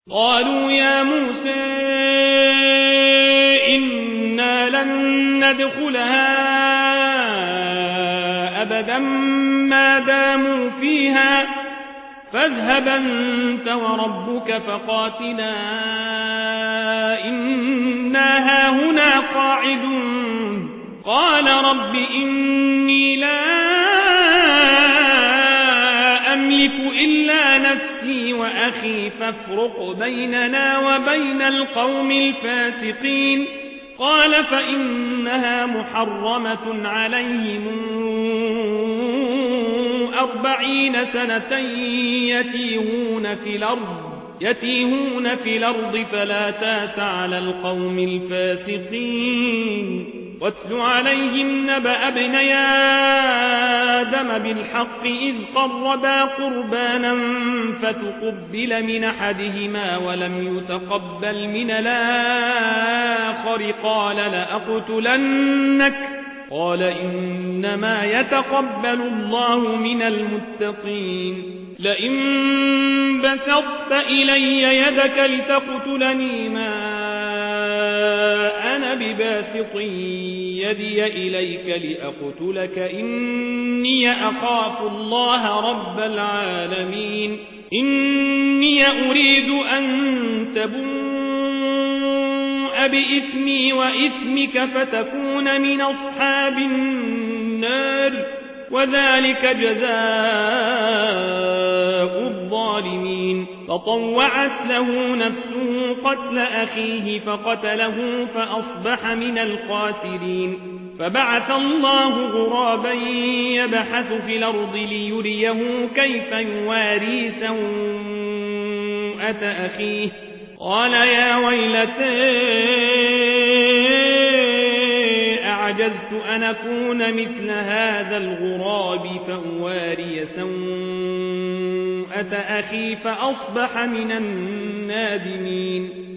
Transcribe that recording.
قالوا يا موسى إنا لن ندخلها أبدا ما داموا فيها فاذهب أنت وربك فقاتلا إنا هاهنا قاعدون قال رب إني لا أملك إلا نفسي وأخي فافرق بيننا وبين القوم الفاسقين قال فإنها محرمة عليهم 40 سنة يتيهون في الأرض فلا تاس على القوم الفاسقين واتل عليهم نبأ ابني آدم بالحق إذ قربا قربانا فتقبل من أحدهما ولم يتقبل من الآخر قال لأقتلنك قال إنما يتقبل الله من المتقين لئن بسطت إلي يدك لتقتلني ما أنا بباسط يدي إليك لأقتلك إني أخاف الله رب العالمين إني أريد أن تبوء بإثمي وإثمك فتكون من أصحاب النار وذلك جزاء الظالمين فطوعت له نفسه قتل أخيه فقتله فأصبح من الخاسرين فبعث الله غرابا يبحث في الأرض ليريه كيف يواري سوءة أخيه قال يا ويلتى أعجزت أن أكون مثل هذا الغراب فأواري سوءة أخي فأصبح من النادمين